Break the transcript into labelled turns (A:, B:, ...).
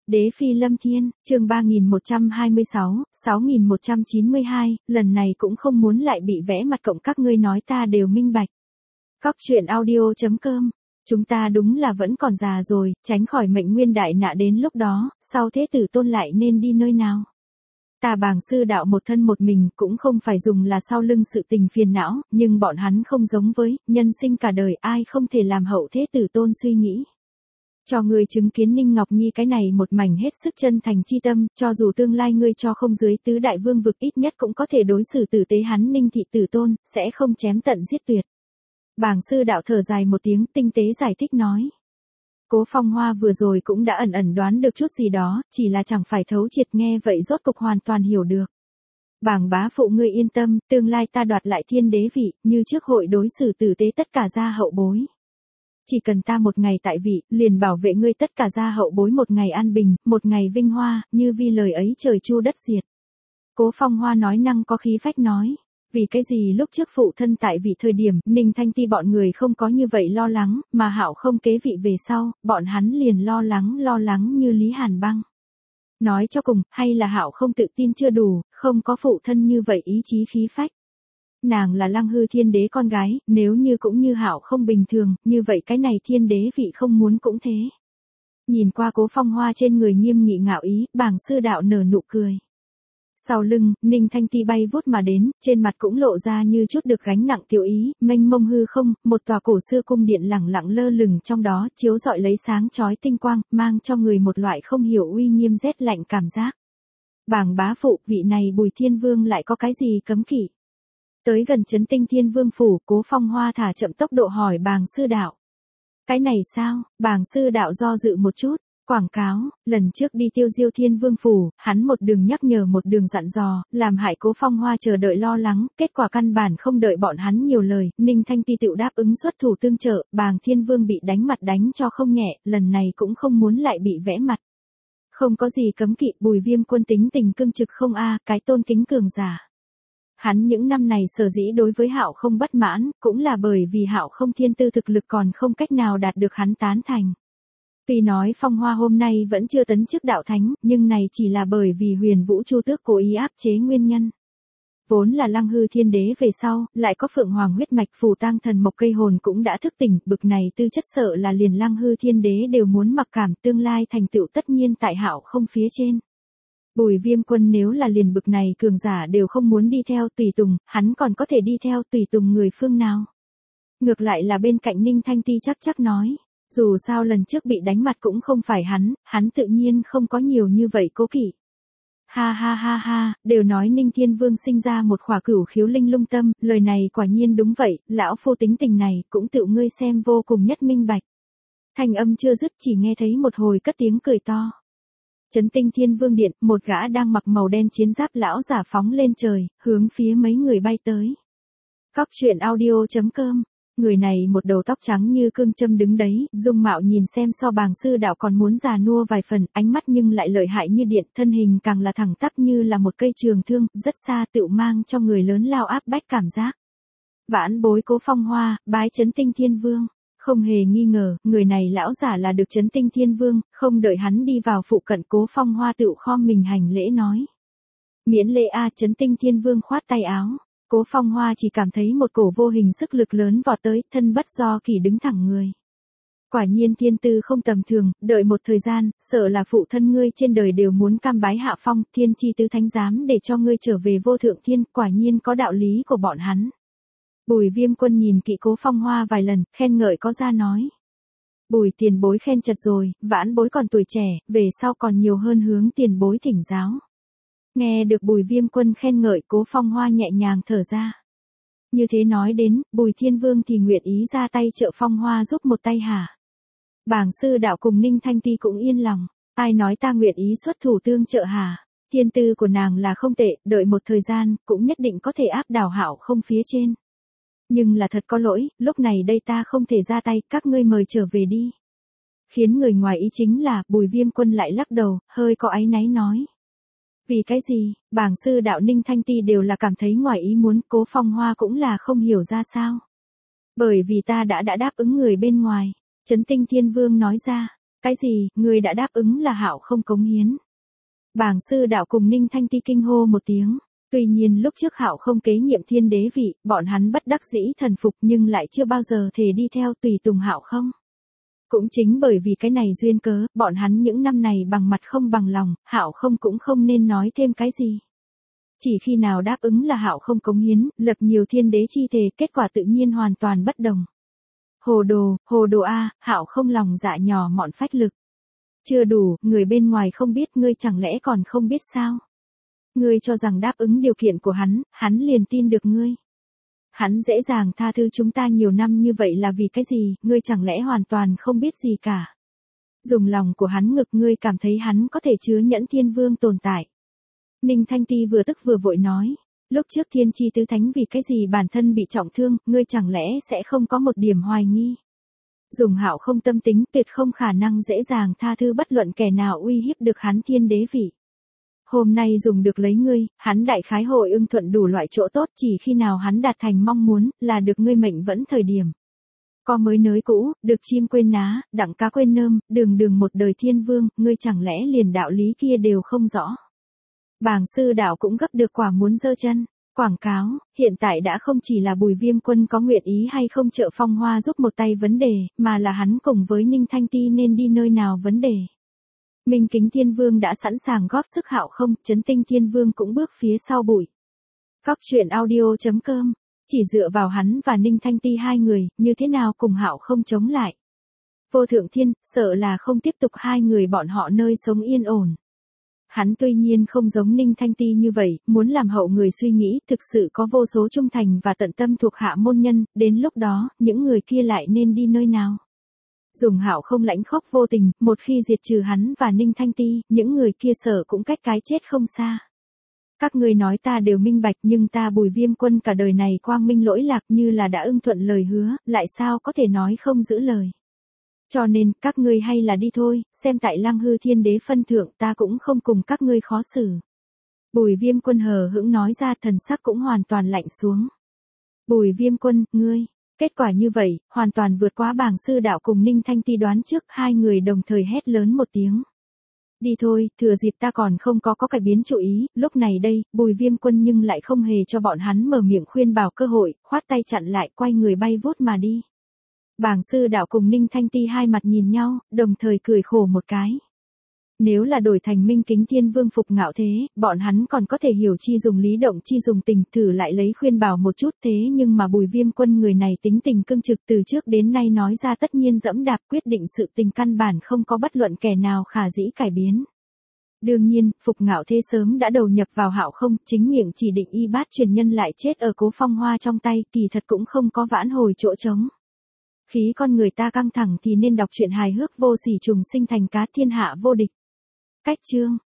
A: Đế phi lâm thiên, chương 3126, 6192, lần này cũng không muốn lại bị vẽ mặt cộng các ngươi nói ta đều minh bạch. Cóc truyện audio.com. Chúng ta đúng là vẫn còn già rồi, tránh khỏi mệnh nguyên đại nạ đến lúc đó, sau thế tử tôn lại nên đi nơi nào. Ta bàng sư đạo một thân một mình cũng không phải dùng là sau lưng sự tình phiền não, nhưng bọn hắn không giống với, nhân sinh cả đời ai không thể làm hậu thế tử tôn suy nghĩ. Cho ngươi chứng kiến Ninh Ngọc Nhi cái này một mảnh hết sức chân thành chi tâm, cho dù tương lai ngươi cho không dưới tứ đại vương vực ít nhất cũng có thể đối xử tử tế hắn Ninh thị tử tôn, sẽ không chém tận giết tuyệt. Bàng sư đạo thở dài một tiếng tinh tế giải thích nói. Cố Phong Hoa vừa rồi cũng đã ẩn ẩn đoán được chút gì đó, chỉ là chẳng phải thấu triệt nghe vậy rốt cục hoàn toàn hiểu được. Bàng bá phụ ngươi yên tâm, tương lai ta đoạt lại thiên đế vị, như trước hội đối xử tử tế tất cả gia hậu bối. Chỉ cần ta một ngày tại vị, liền bảo vệ ngươi tất cả gia hậu bối một ngày an bình, một ngày vinh hoa, như vi lời ấy trời chu đất diệt. Cố Phong Hoa nói năng có khí phách nói. Vì cái gì lúc trước phụ thân tại vị thời điểm, Ninh Thanh Ti bọn người không có như vậy lo lắng, mà Hạo không kế vị về sau, bọn hắn liền lo lắng như Lý Hàn Băng. Nói cho cùng, hay là Hạo không tự tin chưa đủ, không có phụ thân như vậy ý chí khí phách. Nàng là Lăng Hư Thiên Đế con gái, nếu như cũng như Hạo không bình thường, như vậy cái này Thiên Đế vị không muốn cũng thế. Nhìn qua Cố Phong Hoa trên người nghiêm nghị ngạo ý, bàng sư đạo nở nụ cười. Sau lưng, Ninh Thanh Ti bay vút mà đến, trên mặt cũng lộ ra như chút được gánh nặng tiểu ý, mênh mông hư không, một tòa cổ xưa cung điện lẳng lặng lơ lửng trong đó, chiếu rọi lấy sáng chói tinh quang, mang cho người một loại không hiểu uy nghiêm rét lạnh cảm giác. Bàng bá phụ, vị này Bùi Thiên Vương lại có cái gì cấm kỵ? Tới gần Trấn Tinh Thiên Vương phủ, Cố Phong Hoa thả chậm tốc độ hỏi bàng sư đạo. Cái này sao? Bàng sư đạo do dự một chút. Quảng cáo, lần trước đi Tiêu Diêu Thiên Vương phủ, hắn một đường nhắc nhở một đường dặn dò, làm hại Cố Phong Hoa chờ đợi lo lắng, kết quả căn bản không đợi bọn hắn nhiều lời, Ninh Thanh Ti tựu đáp ứng xuất thủ tương trợ, bàng Thiên Vương bị đánh mặt đánh cho không nhẹ, lần này cũng không muốn lại bị vẽ mặt. Không có gì cấm kỵ, Bùi Viêm Quân tính tình cương trực không cái tôn kính cường giả. Hắn những năm này sở dĩ đối với Hạo không bất mãn, cũng là bởi vì Hạo không thiên tư thực lực còn không cách nào đạt được hắn tán thành. Tuy nói Phong Hoa hôm nay vẫn chưa tấn chức đạo thánh, nhưng này chỉ là bởi vì Huyền Vũ Chu Tước cố ý áp chế nguyên nhân. Vốn là Lăng Hư Thiên Đế về sau, lại có Phượng Hoàng huyết mạch phù tang thần mộc cây hồn cũng đã thức tỉnh, bực này tư chất sợ là liền Lăng Hư Thiên Đế đều muốn mặc cảm, tương lai thành tựu tất nhiên tại Hạo không phía trên. Bùi Viêm Quân nếu là liền bực này cường giả đều không muốn đi theo tùy tùng, hắn còn có thể đi theo tùy tùng người phương nào? Ngược lại là bên cạnh Ninh Thanh Ti chắc nói. Dù sao lần trước bị đánh mặt cũng không phải hắn tự nhiên không có nhiều như vậy cố kỵ. Ha, đều nói Ninh Thiên Vương sinh ra một khỏa cửu khiếu linh lung tâm, lời này quả nhiên đúng vậy, lão phu tính tình này cũng tự ngươi xem vô cùng nhất minh bạch. Thanh âm chưa dứt chỉ nghe thấy một hồi cất tiếng cười to. Trấn Tinh Thiên Vương điện, một gã đang mặc màu đen chiến giáp lão giả phóng lên trời, hướng phía mấy người bay tới. Cóc truyện audio.com. Người này một đầu tóc trắng như cương châm đứng đấy, dung mạo nhìn xem so bàng sư đạo còn muốn già nua vài phần, ánh mắt nhưng lại lợi hại như điện, thân hình càng là thẳng tắp như là một cây trường thương, rất xa tựu mang cho người lớn lao áp bách cảm giác. Vãn bối Cố Phong Hoa, bái Trấn Tinh Thiên Vương. Không hề nghi ngờ, người này lão giả là được Trấn Tinh Thiên Vương, không đợi hắn đi vào phụ cận Cố Phong Hoa tựu khom mình hành lễ nói. Miễn lễ Trấn Tinh Thiên Vương khoát tay áo. Cố Phong Hoa chỉ cảm thấy một cổ vô hình sức lực lớn vọt tới, thân bất do kỳ đứng thẳng người. Quả nhiên thiên tư không tầm thường, đợi một thời gian, sợ là phụ thân ngươi trên đời đều muốn cam bái hạ phong, thiên chi tứ thánh giám để cho ngươi trở về vô thượng thiên, quả nhiên có đạo lý của bọn hắn. Bùi Viêm Quân nhìn kỹ Cố Phong Hoa vài lần, khen ngợi có ra nói. Bùi tiền bối khen chật rồi, vãn bối còn tuổi trẻ, về sau còn nhiều hơn hướng tiền bối thỉnh giáo. Nghe được Bùi Viêm Quân khen ngợi, Cố Phong Hoa nhẹ nhàng thở ra. Như thế nói đến, Bùi Thiên Vương thì nguyện ý ra tay trợ Phong Hoa giúp một tay hả? Bàng sư đạo cùng Ninh Thanh Ti cũng yên lòng. Ai nói ta nguyện ý xuất thủ tương trợ hả? Thiên tư của nàng là không tệ, đợi một thời gian, cũng nhất định có thể áp đảo Hạo không phía trên. Nhưng là thật có lỗi, lúc này đây ta không thể ra tay, các ngươi mời trở về đi. Khiến người ngoài ý chính là, Bùi Viêm Quân lại lắc đầu, hơi có áy náy nói. Vì cái gì, bàng sư đạo Ninh Thanh Ti đều là cảm thấy ngoài ý muốn, Cố Phong Hoa cũng là không hiểu ra sao. Bởi vì ta đã đáp ứng người bên ngoài, Trấn Tinh Thiên Vương nói ra. Cái gì, ngươi đã đáp ứng là Hạo không cống hiến? Bàng sư đạo cùng Ninh Thanh Ti kinh hô một tiếng. Tuy nhiên lúc trước Hạo không kế nhiệm thiên đế vị, bọn hắn bất đắc dĩ thần phục nhưng lại chưa bao giờ thể đi theo tùy tùng Hạo không. Cũng chính bởi vì cái này duyên cớ, bọn hắn những năm này bằng mặt không bằng lòng, Hạo không cũng không nên nói thêm cái gì. Chỉ khi nào đáp ứng là Hạo không cống hiến, lập nhiều thiên đế chi thề, kết quả tự nhiên hoàn toàn bất đồng. Hồ đồ a, Hạo không lòng dạ nhỏ mọn phách lực. Chưa đủ, người bên ngoài không biết, ngươi chẳng lẽ còn không biết sao? Ngươi cho rằng đáp ứng điều kiện của hắn liền tin được ngươi. Hắn dễ dàng tha thứ chúng ta nhiều năm như vậy là vì cái gì, ngươi chẳng lẽ hoàn toàn không biết gì cả. Dùng lòng của hắn ngực, ngươi cảm thấy hắn có thể chứa nhẫn thiên vương tồn tại. Ninh Thanh Ti vừa tức vừa vội nói, lúc trước thiên chi tứ thánh vì cái gì bản thân bị trọng thương, ngươi chẳng lẽ sẽ không có một điểm hoài nghi. Dùng Hạo không tâm tính, tuyệt không khả năng dễ dàng tha thứ bất luận kẻ nào uy hiếp được hắn thiên đế vị. Hôm nay dùng được lấy ngươi, hắn đại khái hội ưng thuận đủ loại chỗ tốt, chỉ khi nào hắn đạt thành mong muốn, là được ngươi mệnh vẫn thời điểm. Có mới nới cũ, được chim quên ná, đặng cá quên nơm, đường một đời thiên vương, ngươi chẳng lẽ liền đạo lý kia đều không rõ. Bàng sư đạo cũng gấp được quả muốn giơ chân. Quảng cáo, hiện tại đã không chỉ là Bùi Viêm Quân có nguyện ý hay không trợ Phong Hoa giúp một tay vấn đề, mà là hắn cùng với Ninh Thanh Ti nên đi nơi nào vấn đề. Minh Kính Thiên Vương đã sẵn sàng góp sức Hạo không, Chấn Tinh Thiên Vương cũng bước phía sau bụi. Cóc truyện audio.com, chỉ dựa vào hắn và Ninh Thanh Ti hai người, như thế nào cùng Hạo không chống lại. Vô Thượng Thiên, sợ là không tiếp tục hai người bọn họ nơi sống yên ổn. Hắn tuy nhiên không giống Ninh Thanh Ti như vậy, muốn làm hậu người suy nghĩ, thực sự có vô số trung thành và tận tâm thuộc hạ môn nhân, đến lúc đó, những người kia lại nên đi nơi nào. Dùng Hạo không lãnh khốc vô tình, một khi diệt trừ hắn và Ninh Thanh Ti, những người kia sợ cũng cách cái chết không xa. Các ngươi nói ta đều minh bạch, nhưng ta Bùi Viêm Quân cả đời này quang minh lỗi lạc như là đã ưng thuận lời hứa, lại sao có thể nói không giữ lời. Cho nên, các ngươi hay là đi thôi, xem tại Lăng Hư Thiên Đế phân thượng, ta cũng không cùng các ngươi khó xử. Bùi Viêm Quân hờ hững nói ra, thần sắc cũng hoàn toàn lạnh xuống. Bùi Viêm Quân, ngươi, kết quả như vậy, hoàn toàn vượt quá Bàng sư đạo cùng Ninh Thanh Ti đoán trước, hai người đồng thời hét lớn một tiếng. Đi thôi, thừa dịp ta còn không có cải biến chủ ý, lúc này đây, Bùi Viêm Quân nhưng lại không hề cho bọn hắn mở miệng khuyên bảo cơ hội, khoát tay chặn lại, quay người bay vút mà đi. Bàng sư đạo cùng Ninh Thanh Ti hai mặt nhìn nhau, đồng thời cười khổ một cái. Nếu là đổi thành Minh Kính Thiên Vương phục ngạo thế, bọn hắn còn có thể hiểu chi dùng lý động chi dùng tình, thử lại lấy khuyên bảo một chút, thế nhưng mà Bùi Viêm Quân người này tính tình cương trực, từ trước đến nay nói ra tất nhiên dẫm đạp, quyết định sự tình căn bản không có bất luận kẻ nào khả dĩ cải biến. Đương nhiên, phục ngạo thế sớm đã đầu nhập vào Hạo không, chính miệng chỉ định y bát truyền nhân lại chết ở Cố Phong Hoa trong tay, kỳ thật cũng không có vãn hồi chỗ trống. Khí con người ta căng thẳng thì nên đọc truyện hài hước vô sỉ trùng sinh thành cá thiên hạ vô địch. Cách chương